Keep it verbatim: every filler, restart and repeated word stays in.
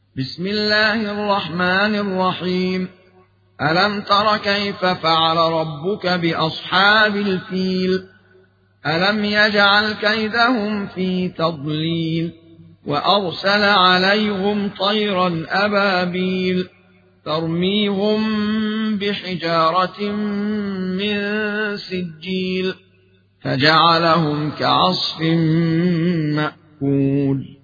بسم الله الرحمن الرحيم. ألم تر كيف فعل ربك بأصحاب الفيل؟ ألم يجعل كيدهم في تضليل وأرسل عليهم طيرا أبابيل ترميهم بحجارة من سجيل فجعلهم كعصف مأكول.